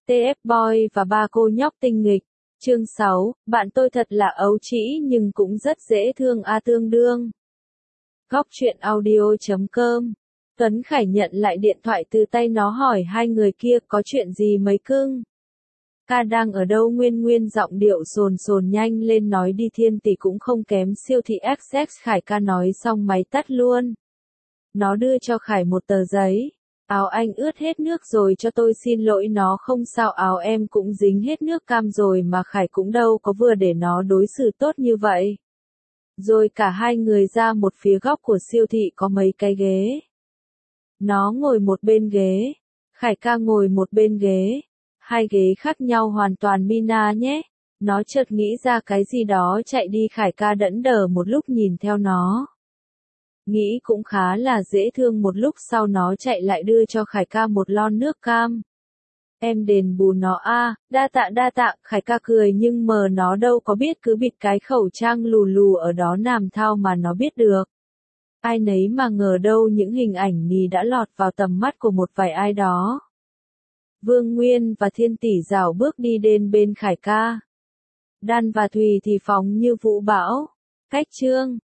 TF Boy và ba cô nhóc tinh nghịch. Chương 6, bạn tôi thật là ấu trĩ nhưng cũng rất dễ thương tương đương. Góc truyện audio.com. Tuấn Khải nhận lại điện thoại từ tay nó hỏi hai người kia có chuyện gì mấy cưng. Ca đang ở đâu? Nguyên giọng điệu sồn nhanh lên nói đi, Thiên Tỷ cũng không kém siêu thị XX. Khải ca nói xong máy tắt luôn. Nó đưa cho Khải một tờ giấy. Áo anh ướt hết nước rồi, cho tôi xin lỗi. Nó không sao, áo em cũng dính hết nước cam rồi mà Khải cũng đâu có vừa để nó đối xử tốt như vậy. Rồi cả hai người ra một phía góc của siêu thị có mấy cái ghế. Nó ngồi một bên ghế, Khải ca ngồi một bên ghế. Hai ghế khác nhau hoàn toàn Mina nhé. Nó chợt nghĩ ra cái gì đó chạy đi. Khải ca đẫn đờ một lúc nhìn theo nó. Nghĩ cũng khá là dễ thương. Một lúc sau nó chạy lại đưa cho Khải ca một lon nước cam. Em đền bù nó đa tạ. Khải ca cười nhưng mờ nó đâu có biết, cứ bịt cái khẩu trang lù ở đó làm thao mà nó biết được. Ai nấy mà ngờ đâu những hình ảnh nhì đã lọt vào tầm mắt của một vài ai đó. Vương Nguyên và Thiên Tỷ rảo bước đi đến bên Khải ca. Đan và Thùy thì phóng như vũ bão. Cách chương